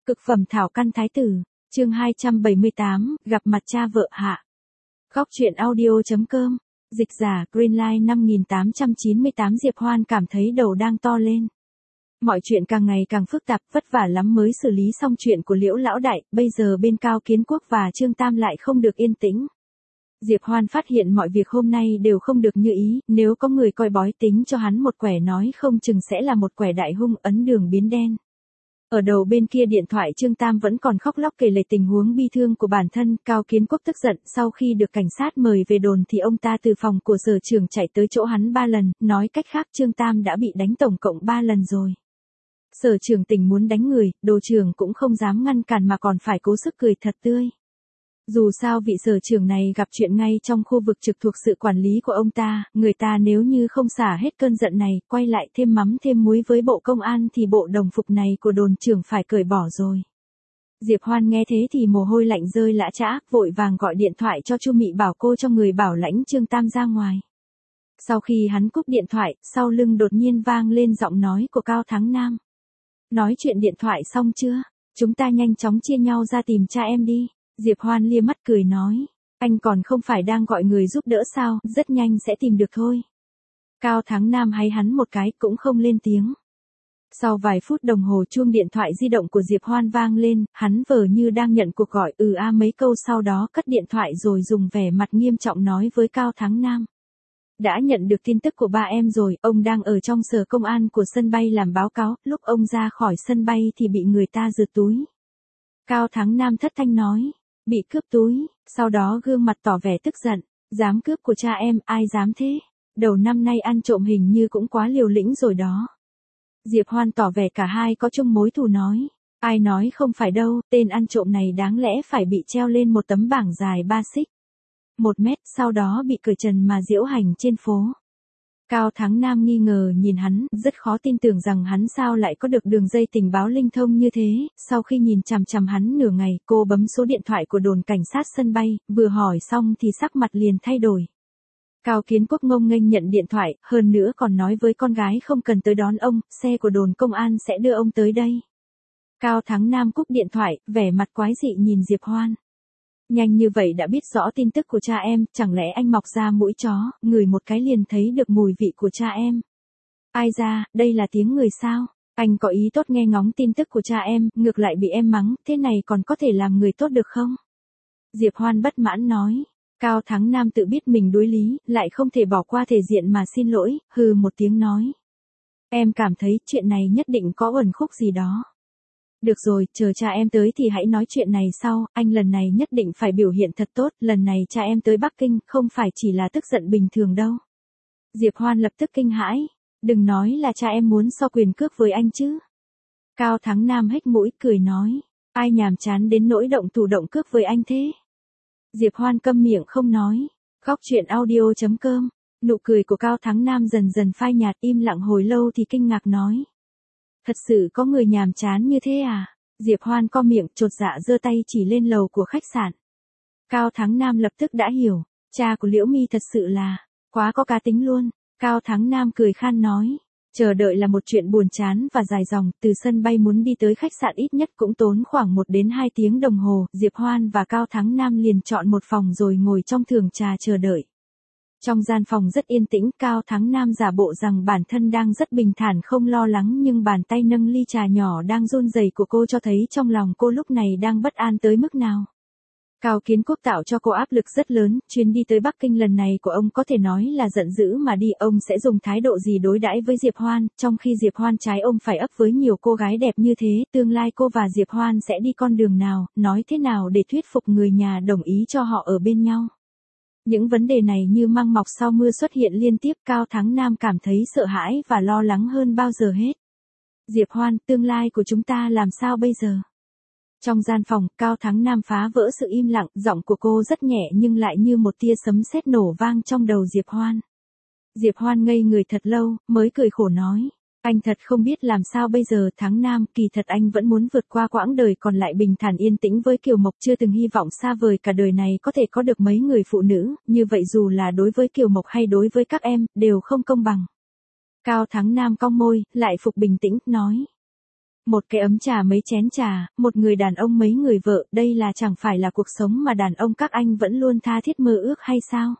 Cực phẩm thảo căn thái tử, chương 278, gặp mặt cha vợ hạ. Góc truyện audio.com, dịch giả Greenlight 5898 Diệp Hoan cảm thấy đầu đang to lên. Mọi chuyện càng ngày càng phức tạp, vất vả lắm mới xử lý xong chuyện của Liễu lão đại, bây giờ bên Cao Kiến Quốc và Trương Tam lại không được yên tĩnh. Diệp Hoan phát hiện mọi việc hôm nay đều không được như ý, nếu có người coi bói tính cho hắn một quẻ nói không chừng sẽ là một quẻ đại hung ấn đường biến đen. Ở đầu bên kia điện thoại Trương Tam vẫn còn khóc lóc kể lể tình huống bi thương của bản thân, Cao Kiến Quốc tức giận, sau khi được cảnh sát mời về đồn thì ông ta từ phòng của sở trưởng chạy tới chỗ hắn 3 lần, nói cách khác Trương Tam đã bị đánh tổng cộng 3 lần rồi. Sở trưởng tỉnh muốn đánh người, đồ trưởng cũng không dám ngăn cản mà còn phải cố sức cười thật tươi. Dù sao vị sở trưởng này gặp chuyện ngay trong khu vực trực thuộc sự quản lý của ông ta, người ta nếu như không xả hết cơn giận này, quay lại thêm mắm thêm muối với bộ công an thì bộ đồng phục này của đồn trưởng phải cởi bỏ rồi. Diệp Hoan nghe thế thì mồ hôi lạnh rơi lã chã, vội vàng gọi điện thoại cho Chu Mị bảo cô cho người bảo lãnh Trương Tam ra ngoài. Sau khi hắn cúp điện thoại, sau lưng đột nhiên vang lên giọng nói của Cao Thắng Nam. Nói chuyện điện thoại xong chưa? Chúng ta nhanh chóng chia nhau ra tìm cha em đi. Diệp Hoan lia mắt cười nói, anh còn không phải đang gọi người giúp đỡ sao, rất nhanh sẽ tìm được thôi. Cao Thắng Nam hay hắn một cái cũng không lên tiếng. Sau vài phút đồng hồ chuông điện thoại di động của Diệp Hoan vang lên, hắn vờ như đang nhận cuộc gọi mấy câu sau đó cất điện thoại rồi dùng vẻ mặt nghiêm trọng nói với Cao Thắng Nam. Đã nhận được tin tức của ba em rồi, ông đang ở trong sở công an của sân bay làm báo cáo, lúc ông ra khỏi sân bay thì bị người ta giật túi. Cao Thắng Nam thất thanh nói. Bị cướp túi, sau đó gương mặt tỏ vẻ tức giận, dám cướp của cha em, ai dám thế, đầu năm nay ăn trộm hình như cũng quá liều lĩnh rồi đó. Diệp Hoan tỏ vẻ cả hai có chung mối thù nói, ai nói không phải đâu, tên ăn trộm này đáng lẽ phải bị treo lên một tấm bảng dài 3 xích, 1 mét, sau đó bị cởi trần mà diễu hành trên phố. Cao Thắng Nam nghi ngờ nhìn hắn, rất khó tin tưởng rằng hắn sao lại có được đường dây tình báo linh thông như thế, sau khi nhìn chằm chằm hắn nửa ngày, cô bấm số điện thoại của đồn cảnh sát sân bay, vừa hỏi xong thì sắc mặt liền thay đổi. Cao Kiến Quốc ngông nghênh nhận điện thoại, hơn nữa còn nói với con gái không cần tới đón ông, xe của đồn công an sẽ đưa ông tới đây. Cao Thắng Nam cúp điện thoại, vẻ mặt quái dị nhìn Diệp Hoan. Nhanh như vậy đã biết rõ tin tức của cha em, chẳng lẽ anh mọc ra mũi chó, ngửi một cái liền thấy được mùi vị của cha em. Ai ra, đây là tiếng người sao? Anh có ý tốt nghe ngóng tin tức của cha em, ngược lại bị em mắng, thế này còn có thể làm người tốt được không? Diệp Hoan bất mãn nói. Cao Thắng Nam tự biết mình đối lý, lại không thể bỏ qua thể diện mà xin lỗi, hừ một tiếng nói. Em cảm thấy chuyện này nhất định có uẩn khúc gì đó. Được rồi, chờ cha em tới thì hãy nói chuyện này sau, anh lần này nhất định phải biểu hiện thật tốt, lần này cha em tới Bắc Kinh, không phải chỉ là tức giận bình thường đâu. Diệp Hoan lập tức kinh hãi, đừng nói là cha em muốn so quyền cước với anh chứ. Cao Thắng Nam hếch mũi cười nói, ai nhàm chán đến nỗi động thủ động cước với anh thế. Diệp Hoan câm miệng không nói, góc truyện audio.com, nụ cười của Cao Thắng Nam dần dần phai nhạt, im lặng hồi lâu thì kinh ngạc nói. Thật sự có người nhàm chán như thế à? Diệp Hoan co miệng chột dạ giơ tay chỉ lên lầu của khách sạn. Cao Thắng Nam lập tức đã hiểu, cha của Liễu My thật sự là quá có cá tính luôn. Cao Thắng Nam cười khan nói, chờ đợi là một chuyện buồn chán và dài dòng, từ sân bay muốn đi tới khách sạn ít nhất cũng tốn khoảng 1 đến 2 tiếng đồng hồ. Diệp Hoan và Cao Thắng Nam liền chọn một phòng rồi ngồi trong thưởng trà chờ đợi. Trong gian phòng rất yên tĩnh, Cao Thắng Nam giả bộ rằng bản thân đang rất bình thản không lo lắng nhưng bàn tay nâng ly trà nhỏ đang run rẩy của cô cho thấy trong lòng cô lúc này đang bất an tới mức nào. Cao Kiến Quốc tạo cho cô áp lực rất lớn, chuyến đi tới Bắc Kinh lần này của ông có thể nói là giận dữ mà đi, ông sẽ dùng thái độ gì đối đãi với Diệp Hoan, trong khi Diệp Hoan trái ông phải ấp với nhiều cô gái đẹp như thế, tương lai cô và Diệp Hoan sẽ đi con đường nào, nói thế nào để thuyết phục người nhà đồng ý cho họ ở bên nhau. Những vấn đề này như măng mọc sau mưa xuất hiện liên tiếp, Cao Thắng Nam cảm thấy sợ hãi và lo lắng hơn bao giờ hết. Diệp Hoan, tương lai của chúng ta làm sao bây giờ? Trong gian phòng, Cao Thắng Nam phá vỡ sự im lặng, giọng của cô rất nhẹ nhưng lại như một tia sấm sét nổ vang trong đầu Diệp Hoan. Diệp Hoan ngây người thật lâu, mới cười khổ nói. Anh thật không biết làm sao bây giờ. Thắng Nam, kỳ thật anh vẫn muốn vượt qua quãng đời còn lại bình thản yên tĩnh với Kiều Mộc, chưa từng hy vọng xa vời cả đời này có thể có được mấy người phụ nữ, như vậy dù là đối với Kiều Mộc hay đối với các em, đều không công bằng. Cao Thắng Nam cong môi, lại phục bình tĩnh, nói. Một cái ấm trà mấy chén trà, một người đàn ông mấy người vợ, đây là chẳng phải là cuộc sống mà đàn ông các anh vẫn luôn tha thiết mơ ước hay sao?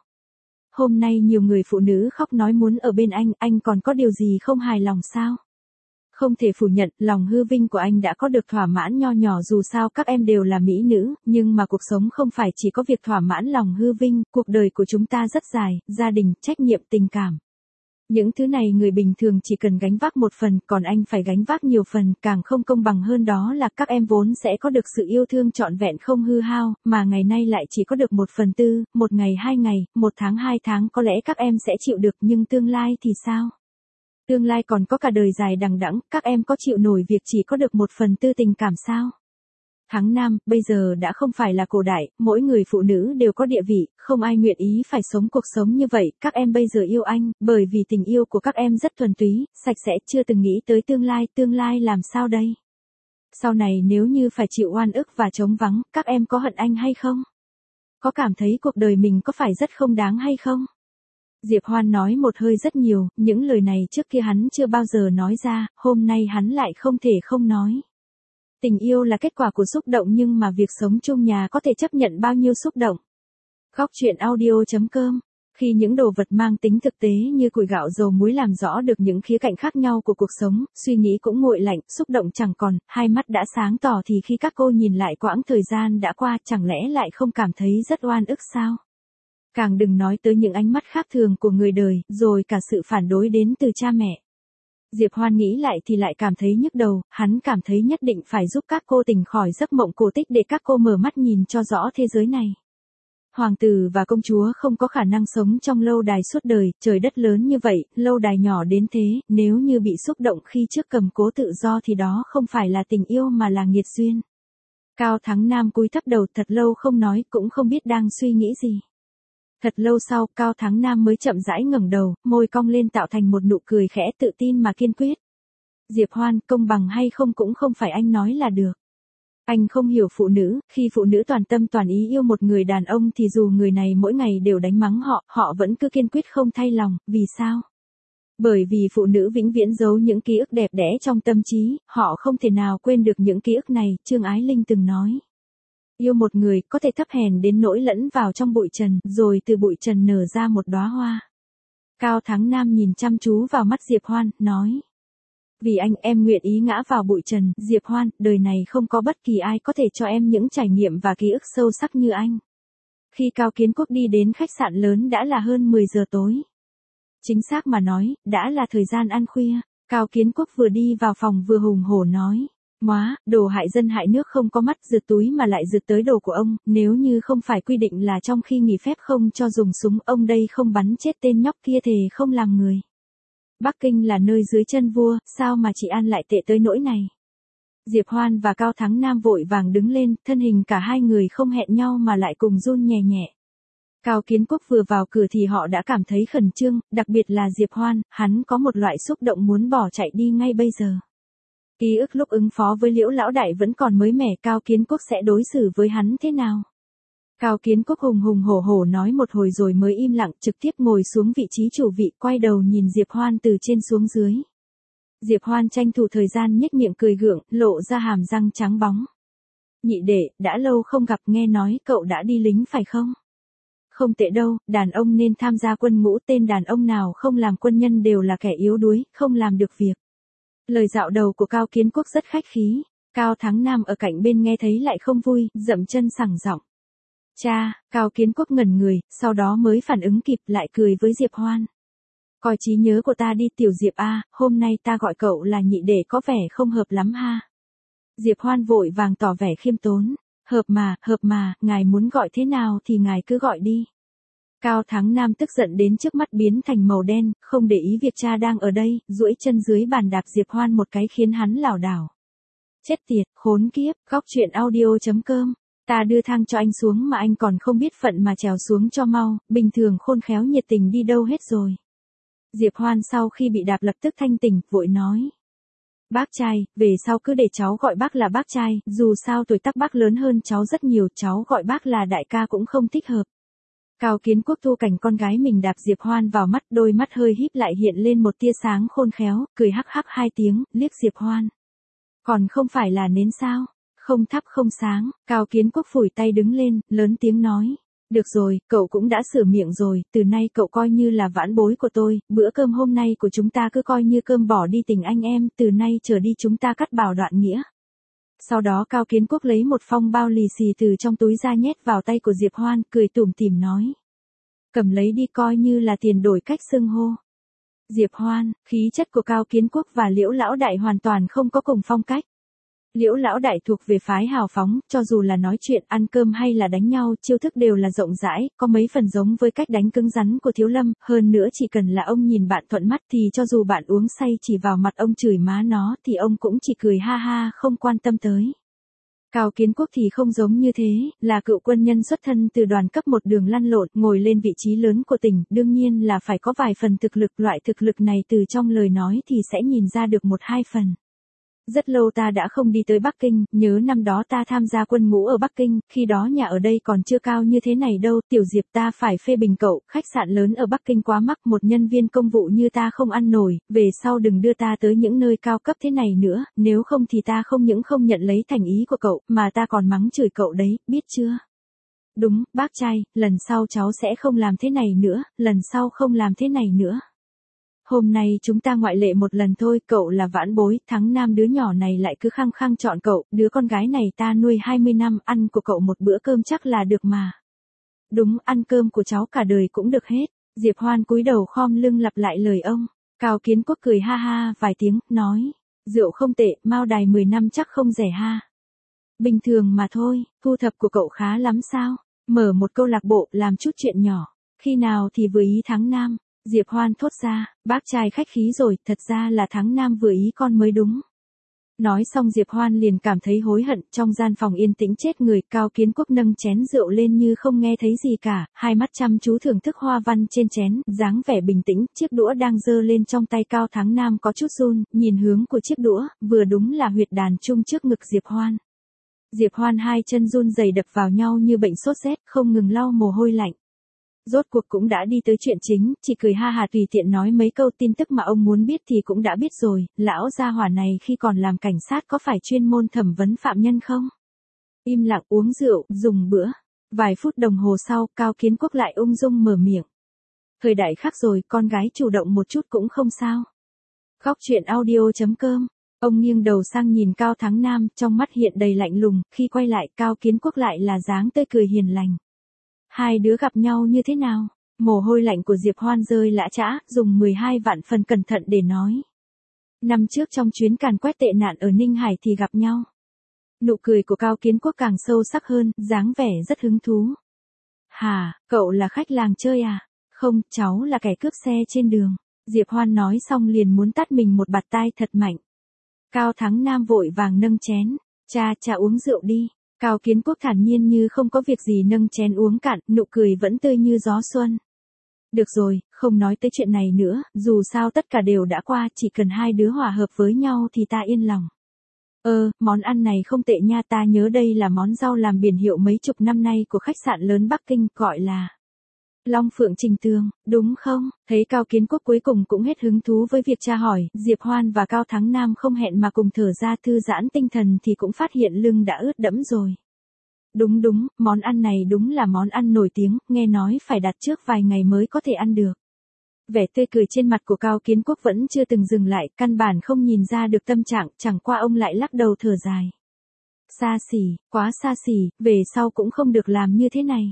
Hôm nay nhiều người phụ nữ khóc nói muốn ở bên anh còn có điều gì không hài lòng sao? Không thể phủ nhận, lòng hư vinh của anh đã có được thỏa mãn nho nhỏ dù sao các em đều là mỹ nữ, nhưng mà cuộc sống không phải chỉ có việc thỏa mãn lòng hư vinh, cuộc đời của chúng ta rất dài, gia đình, trách nhiệm, tình cảm. Những thứ này người bình thường chỉ cần gánh vác một phần, còn anh phải gánh vác nhiều phần, càng không công bằng hơn đó là các em vốn sẽ có được sự yêu thương trọn vẹn không hư hao, mà ngày nay lại chỉ có được 1/4, một ngày 2 ngày, 1 tháng 2 tháng có lẽ các em sẽ chịu được nhưng tương lai thì sao? Tương lai còn có cả đời dài đằng đẵng, các em có chịu nổi việc chỉ có được 1/4 tình cảm sao? Thắng Nam, bây giờ đã không phải là cổ đại, mỗi người phụ nữ đều có địa vị, không ai nguyện ý phải sống cuộc sống như vậy, các em bây giờ yêu anh, bởi vì tình yêu của các em rất thuần túy, sạch sẽ, chưa từng nghĩ tới tương lai làm sao đây? Sau này nếu như phải chịu oan ức và trống vắng, các em có hận anh hay không? Có cảm thấy cuộc đời mình có phải rất không đáng hay không? Diệp Hoan nói một hơi rất nhiều, những lời này trước kia hắn chưa bao giờ nói ra, hôm nay hắn lại không thể không nói. Tình yêu là kết quả của xúc động nhưng mà việc sống chung nhà có thể chấp nhận bao nhiêu xúc động. Góc truyện audio.com. Khi những đồ vật mang tính thực tế như củi gạo dầu muối làm rõ được những khía cạnh khác nhau của cuộc sống, suy nghĩ cũng nguội lạnh, xúc động chẳng còn, hai mắt đã sáng tỏ thì khi các cô nhìn lại quãng thời gian đã qua chẳng lẽ lại không cảm thấy rất oan ức sao? Càng đừng nói tới những ánh mắt khác thường của người đời, rồi cả sự phản đối đến từ cha mẹ. Diệp Hoan nghĩ lại thì lại cảm thấy nhức đầu, hắn cảm thấy nhất định phải giúp các cô tỉnh khỏi giấc mộng cổ tích để các cô mở mắt nhìn cho rõ thế giới này. Hoàng tử và công chúa không có khả năng sống trong lâu đài suốt đời, trời đất lớn như vậy, lâu đài nhỏ đến thế, nếu như bị xúc động khi trước cầm cố tự do thì đó không phải là tình yêu mà là nghiệt duyên. Cao Thắng Nam cúi thấp đầu thật lâu không nói, cũng không biết đang suy nghĩ gì. Thật lâu sau, Cao Thắng Nam mới chậm rãi ngẩng đầu, môi cong lên tạo thành một nụ cười khẽ tự tin mà kiên quyết. Diệp Hoan, công bằng hay không cũng không phải anh nói là được. Anh không hiểu phụ nữ, khi phụ nữ toàn tâm toàn ý yêu một người đàn ông thì dù người này mỗi ngày đều đánh mắng họ, họ vẫn cứ kiên quyết không thay lòng, vì sao? Bởi vì phụ nữ vĩnh viễn giấu những ký ức đẹp đẽ trong tâm trí, họ không thể nào quên được những ký ức này, Trương Ái Linh từng nói. Yêu một người có thể thấp hèn đến nỗi lẫn vào trong bụi trần, rồi từ bụi trần nở ra một đóa hoa. Cao Thắng Nam nhìn chăm chú vào mắt Diệp Hoan, nói. Vì anh em nguyện ý ngã vào bụi trần, Diệp Hoan, đời này không có bất kỳ ai có thể cho em những trải nghiệm và ký ức sâu sắc như anh. Khi Cao Kiến Quốc đi đến khách sạn lớn đã là hơn 10 giờ tối. Chính xác mà nói, đã là thời gian ăn khuya, Cao Kiến Quốc vừa đi vào phòng vừa hùng hổ nói. Móa, đồ hại dân hại nước không có mắt rượt túi mà lại rượt tới đồ của ông, nếu như không phải quy định là trong khi nghỉ phép không cho dùng súng, ông đây không bắn chết tên nhóc kia thề không làm người. Bắc Kinh là nơi dưới chân vua, sao mà chị An lại tệ tới nỗi này? Diệp Hoan và Cao Thắng Nam vội vàng đứng lên, thân hình cả hai người không hẹn nhau mà lại cùng run nhẹ nhẹ. Cao Kiến Quốc vừa vào cửa thì họ đã cảm thấy khẩn trương, đặc biệt là Diệp Hoan, hắn có một loại xúc động muốn bỏ chạy đi ngay bây giờ. Ký ức lúc ứng phó với Liễu lão đại vẫn còn mới mẻ, Cao Kiến Quốc sẽ đối xử với hắn thế nào? Cao Kiến Quốc hùng hùng hổ hổ nói một hồi rồi mới im lặng, trực tiếp ngồi xuống vị trí chủ vị, quay đầu nhìn Diệp Hoan từ trên xuống dưới. Diệp Hoan tranh thủ thời gian nhếch miệng cười gượng, lộ ra hàm răng trắng bóng. Nhị đệ, đã lâu không gặp, nghe nói cậu đã đi lính phải không? Không tệ đâu, đàn ông nên tham gia quân ngũ, tên đàn ông nào không làm quân nhân đều là kẻ yếu đuối, không làm được việc. Lời dạo đầu của Cao Kiến Quốc rất khách khí, Cao Thắng Nam ở cạnh bên nghe thấy lại không vui, dậm chân sảng giọng. Cha, Cao Kiến Quốc ngẩn người, sau đó mới phản ứng kịp lại cười với Diệp Hoan. Coi trí nhớ của ta đi tiểu Diệp A, hôm nay ta gọi cậu là nhị đệ có vẻ không hợp lắm ha. Diệp Hoan vội vàng tỏ vẻ khiêm tốn. Hợp mà, ngài muốn gọi thế nào thì ngài cứ gọi đi. Cao Thắng Nam tức giận đến trước mắt biến thành màu đen, không để ý việc cha đang ở đây, duỗi chân dưới bàn đạp Diệp Hoan một cái khiến hắn lảo đảo. Chết tiệt, khốn kiếp, góc truyện audio.com. Ta đưa thang cho anh xuống mà anh còn không biết phận mà trèo xuống cho mau, bình thường khôn khéo nhiệt tình đi đâu hết rồi. Diệp Hoan sau khi bị đạp lập tức thanh tỉnh, vội nói. Bác trai, về sau cứ để cháu gọi bác là bác trai, dù sao tuổi tác bác lớn hơn cháu rất nhiều, cháu gọi bác là đại ca cũng không thích hợp. Cao Kiến Quốc thu cảnh con gái mình đạp Diệp Hoan vào mắt, đôi mắt hơi híp lại hiện lên một tia sáng khôn khéo, cười hắc hắc 2 tiếng, liếc Diệp Hoan. Còn không phải là nến sao? Không thắp không sáng, Cao Kiến Quốc phủi tay đứng lên, lớn tiếng nói. Được rồi, cậu cũng đã sửa miệng rồi, từ nay cậu coi như là vãn bối của tôi, bữa cơm hôm nay của chúng ta cứ coi như cơm bỏ đi tình anh em, từ nay trở đi chúng ta cắt bảo đoạn nghĩa. Sau đó Cao Kiến Quốc lấy một phong bao lì xì từ trong túi ra nhét vào tay của Diệp Hoan, cười tủm tỉm nói. Cầm lấy đi coi như là tiền đổi cách xưng hô. Diệp Hoan, khí chất của Cao Kiến Quốc và Liễu Lão Đại hoàn toàn không có cùng phong cách. Liễu Lão Đại thuộc về phái hào phóng, cho dù là nói chuyện, ăn cơm hay là đánh nhau, chiêu thức đều là rộng rãi, có mấy phần giống với cách đánh cứng rắn của Thiếu Lâm, hơn nữa chỉ cần là ông nhìn bạn thuận mắt thì cho dù bạn uống say chỉ vào mặt ông chửi má nó thì ông cũng chỉ cười ha ha không quan tâm tới. Cao Kiến Quốc thì không giống như thế, là cựu quân nhân xuất thân từ đoàn cấp một đường lăn lộn, ngồi lên vị trí lớn của tỉnh, đương nhiên là phải có vài phần thực lực, loại thực lực này từ trong lời nói thì sẽ nhìn ra được một hai phần. Rất lâu ta đã không đi tới Bắc Kinh, nhớ năm đó ta tham gia quân ngũ ở Bắc Kinh, khi đó nhà ở đây còn chưa cao như thế này đâu, Tiểu Diệp ta phải phê bình cậu, khách sạn lớn ở Bắc Kinh quá mắc, một nhân viên công vụ như ta không ăn nổi, về sau đừng đưa ta tới những nơi cao cấp thế này nữa, nếu không thì ta không những không nhận lấy thành ý của cậu, mà ta còn mắng chửi cậu đấy, biết chưa? Đúng, bác trai, lần sau cháu sẽ không làm thế này nữa, lần sau không làm thế này nữa. Hôm nay chúng ta ngoại lệ một lần thôi, cậu là vãn bối, Thắng Nam đứa nhỏ này lại cứ khăng khăng chọn cậu, đứa con gái này ta nuôi 20 năm, ăn của cậu một bữa cơm chắc là được mà. Đúng, ăn cơm của cháu cả đời cũng được hết. Diệp Hoan cúi đầu khom lưng lặp lại lời ông. Cao Kiến Quốc cười ha ha vài tiếng, nói, rượu không tệ, Mao Đài 10 năm chắc không rẻ ha. Bình thường mà thôi, thu thập của cậu khá lắm sao? Mở một câu lạc bộ, làm chút chuyện nhỏ. Khi nào thì vừa ý Thắng Nam? Diệp Hoan thốt ra, bác trai khách khí rồi, thật ra là Thắng Nam vừa ý con mới đúng. Nói xong Diệp Hoan liền cảm thấy hối hận, trong gian phòng yên tĩnh chết người, Cao Kiến Quốc nâng chén rượu lên như không nghe thấy gì cả, hai mắt chăm chú thưởng thức hoa văn trên chén, dáng vẻ bình tĩnh, chiếc đũa đang giơ lên trong tay Cao Thắng Nam có chút run, nhìn hướng của chiếc đũa, vừa đúng là huyệt đàn trung trước ngực Diệp Hoan. Diệp Hoan hai chân run rẩy đập vào nhau như bệnh sốt rét, không ngừng lau mồ hôi lạnh. Rốt cuộc cũng đã đi tới chuyện chính, chỉ cười ha hà tùy tiện nói mấy câu tin tức mà ông muốn biết thì cũng đã biết rồi, lão gia hỏa này khi còn làm cảnh sát có phải chuyên môn thẩm vấn phạm nhân không? Im lặng uống rượu, dùng bữa. Vài phút đồng hồ sau, Cao Kiến Quốc lại ung dung mở miệng. Thời đại khác rồi, con gái chủ động một chút cũng không sao. Góc truyện audio.com. Ông nghiêng đầu sang nhìn Cao Thắng Nam, trong mắt hiện đầy lạnh lùng, khi quay lại Cao Kiến Quốc lại là dáng tươi cười hiền lành. Hai đứa gặp nhau như thế nào? Mồ hôi lạnh của Diệp Hoan rơi lã chã, dùng 12 vạn phần cẩn thận để nói. Năm trước trong chuyến càn quét tệ nạn ở Ninh Hải thì gặp nhau. Nụ cười của Cao Kiến Quốc càng sâu sắc hơn, dáng vẻ rất hứng thú. Hả, cậu là khách làng chơi à? Không, cháu là kẻ cướp xe trên đường. Diệp Hoan nói xong liền muốn tát mình một bạt tai thật mạnh. Cao Thắng Nam vội vàng nâng chén. Cha uống rượu đi. Cao Kiến Quốc thản nhiên như không có việc gì nâng chén uống cạn, nụ cười vẫn tươi như gió xuân. Được rồi, không nói tới chuyện này nữa, dù sao tất cả đều đã qua, chỉ cần hai đứa hòa hợp với nhau thì ta yên lòng. Món ăn này không tệ nha, ta nhớ đây là món rau làm biển hiệu mấy chục năm nay của khách sạn lớn Bắc Kinh, gọi là Long Phượng Trình Tường, đúng không? Thấy Cao Kiến Quốc cuối cùng cũng hết hứng thú với việc tra hỏi, Diệp Hoan và Cao Thắng Nam không hẹn mà cùng thở ra thư giãn tinh thần thì cũng phát hiện lưng đã ướt đẫm rồi. Đúng, món ăn này đúng là món ăn nổi tiếng, nghe nói phải đặt trước vài ngày mới có thể ăn được. Vẻ tươi cười trên mặt của Cao Kiến Quốc vẫn chưa từng dừng lại, căn bản không nhìn ra được tâm trạng, chẳng qua ông lại lắc đầu thở dài. Xa xỉ, quá xa xỉ, về sau cũng không được làm như thế này.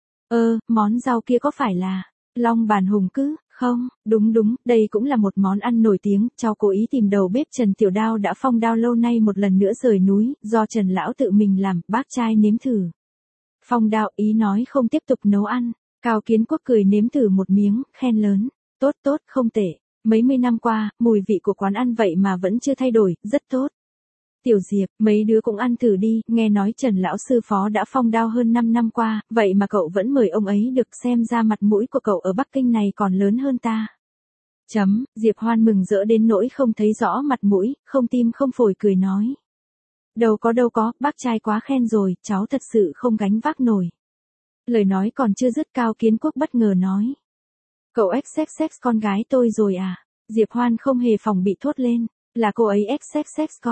Món rau kia có phải là Long Bàn Hùng cứ? Không, đúng, đây cũng là một món ăn nổi tiếng, cháu cố ý tìm đầu bếp Trần Tiểu Đao đã phong đao lâu nay một lần nữa rời núi, do Trần Lão tự mình làm, bác trai nếm thử. Phong đao ý nói không tiếp tục nấu ăn, Cao Kiến Quốc cười nếm thử một miếng, khen lớn, tốt, không tệ, mấy mươi năm qua, mùi vị của quán ăn vậy mà vẫn chưa thay đổi, rất tốt. Tiểu Diệp, mấy đứa cũng ăn thử đi, nghe nói Trần Lão sư phó đã phong đao hơn 5 năm qua, vậy mà cậu vẫn mời ông ấy được, xem ra mặt mũi của cậu ở Bắc Kinh này còn lớn hơn ta. Diệp Hoan mừng rỡ đến nỗi không thấy rõ mặt mũi, không tim không phổi cười nói. Đâu có, bác trai quá khen rồi, cháu thật sự không gánh vác nổi. Lời nói còn chưa dứt Cao Kiến Quốc bất ngờ nói. Cậu XXX con gái tôi rồi à? Diệp Hoan không hề phòng bị thốt lên, là cô ấy XXX con.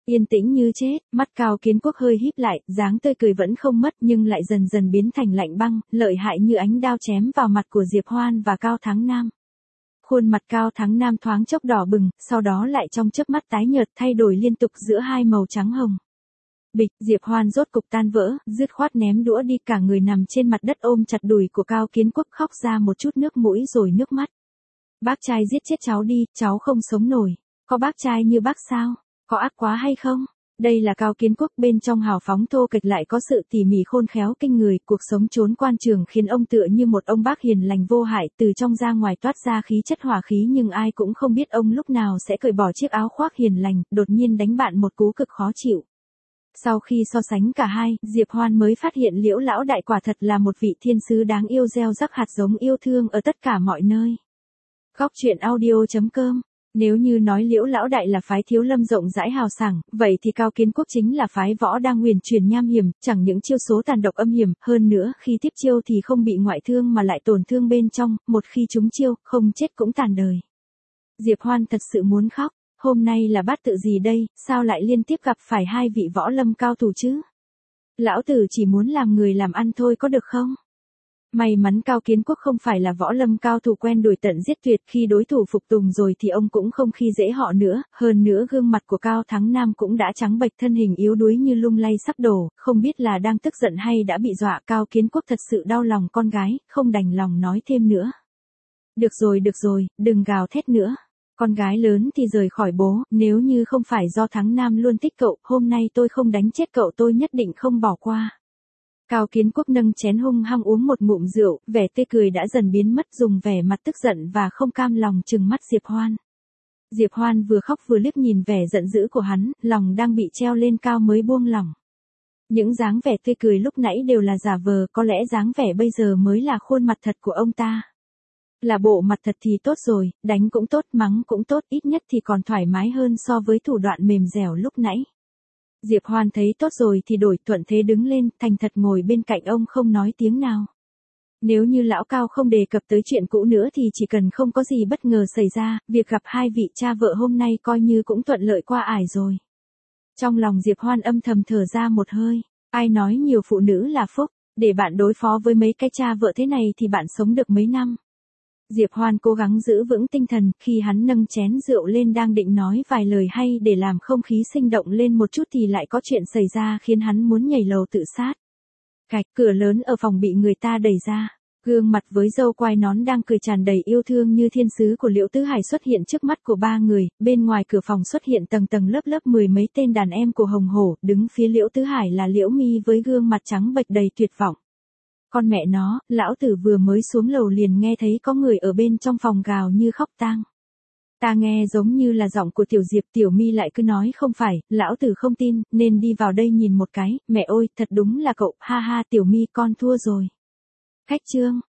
Yên tĩnh như chết, mắt Cao Kiến Quốc hơi híp lại, dáng tươi cười vẫn không mất nhưng lại dần dần biến thành lạnh băng, lợi hại như ánh đao chém vào mặt của Diệp Hoan và Cao Thắng Nam. Khuôn mặt Cao Thắng Nam thoáng chốc đỏ bừng, sau đó lại trong chớp mắt tái nhợt thay đổi liên tục giữa hai màu trắng hồng. Bịch, Diệp Hoan rốt cục tan vỡ, dứt khoát ném đũa đi, cả người nằm trên mặt đất ôm chặt đùi của Cao Kiến Quốc, khóc ra một chút nước mũi rồi nước mắt. Bác trai giết chết cháu đi, cháu không sống nổi. Có bác trai như bác sao? Có ác quá hay không? Đây là Cao Kiến Quốc, bên trong hào phóng thô kệch lại có sự tỉ mỉ khôn khéo kinh người, cuộc sống trốn quan trường khiến ông tựa như một ông bác hiền lành vô hại, từ trong ra ngoài toát ra khí chất hỏa khí, nhưng ai cũng không biết ông lúc nào sẽ cởi bỏ chiếc áo khoác hiền lành, đột nhiên đánh bạn một cú cực khó chịu. Sau khi so sánh cả hai, Diệp Hoan mới phát hiện Liễu lão đại quả thật là một vị thiên sứ đáng yêu, gieo rắc hạt giống yêu thương ở tất cả mọi nơi. Góc truyện audio.com. Nếu như nói Liễu lão đại là phái Thiếu Lâm rộng rãi hào sảng, vậy thì Cao Kiến Quốc chính là phái Võ đang huyền truyền nham hiểm, chẳng những chiêu số tàn độc âm hiểm, hơn nữa khi tiếp chiêu thì không bị ngoại thương mà lại tổn thương bên trong, một khi trúng chiêu, không chết cũng tàn đời. Diệp Hoan thật sự muốn khóc, hôm nay là bát tự gì đây, sao lại liên tiếp gặp phải hai vị võ lâm cao thủ chứ? Lão tử chỉ muốn làm người làm ăn thôi có được không? May mắn Cao Kiến Quốc không phải là võ lâm cao thủ quen đuổi tận giết tuyệt, khi đối thủ phục tùng rồi thì ông cũng không khi dễ họ nữa, hơn nữa gương mặt của Cao Thắng Nam cũng đã trắng bệch, thân hình yếu đuối như lung lay sắp đổ, không biết là đang tức giận hay đã bị dọa. Cao Kiến Quốc thật sự đau lòng con gái, không đành lòng nói thêm nữa. Được rồi, đừng gào thét nữa. Con gái lớn thì rời khỏi bố, nếu như không phải do Thắng Nam luôn thích cậu, hôm nay tôi không đánh chết cậu, tôi nhất định không bỏ qua. Cao Kiến Quốc nâng chén hung hăng uống một ngụm rượu, vẻ tươi cười đã dần biến mất, dùng vẻ mặt tức giận và không cam lòng trừng mắt Diệp Hoan. Diệp Hoan vừa khóc vừa liếc nhìn vẻ giận dữ của hắn, lòng đang bị treo lên cao mới buông lỏng. Những dáng vẻ tươi cười lúc nãy đều là giả vờ, có lẽ dáng vẻ bây giờ mới là khuôn mặt thật của ông ta. Là bộ mặt thật thì tốt rồi, đánh cũng tốt, mắng cũng tốt, ít nhất thì còn thoải mái hơn so với thủ đoạn mềm dẻo lúc nãy. Diệp Hoan thấy tốt rồi thì đổi, thuận thế đứng lên, thành thật ngồi bên cạnh ông không nói tiếng nào. Nếu như lão Cao không đề cập tới chuyện cũ nữa thì chỉ cần không có gì bất ngờ xảy ra, việc gặp hai vị cha vợ hôm nay coi như cũng thuận lợi qua ải rồi. Trong lòng Diệp Hoan âm thầm thở ra một hơi, ai nói nhiều phụ nữ là phúc, để bạn đối phó với mấy cái cha vợ thế này thì bạn sống được mấy năm. Diệp Hoan cố gắng giữ vững tinh thần, khi hắn nâng chén rượu lên đang định nói vài lời hay để làm không khí sinh động lên một chút thì lại có chuyện xảy ra khiến hắn muốn nhảy lầu tự sát. Cạch, cửa lớn ở phòng bị người ta đẩy ra. Gương mặt với râu quai nón đang cười tràn đầy yêu thương như thiên sứ của Liễu Tứ Hải xuất hiện trước mắt của ba người, bên ngoài cửa phòng xuất hiện tầng tầng lớp lớp mười mấy tên đàn em của Hồng Hổ, đứng phía Liễu Tứ Hải là Liễu Mi với gương mặt trắng bệch đầy tuyệt vọng. Con mẹ nó, lão tử vừa mới xuống lầu liền nghe thấy có người ở bên trong phòng gào như khóc tang. Ta nghe giống như là giọng của Tiểu Diệp, Tiểu Mi lại cứ nói không phải, lão tử không tin, nên đi vào đây nhìn một cái, mẹ ơi, thật đúng là cậu, ha ha Tiểu Mi con thua rồi. Khách trương,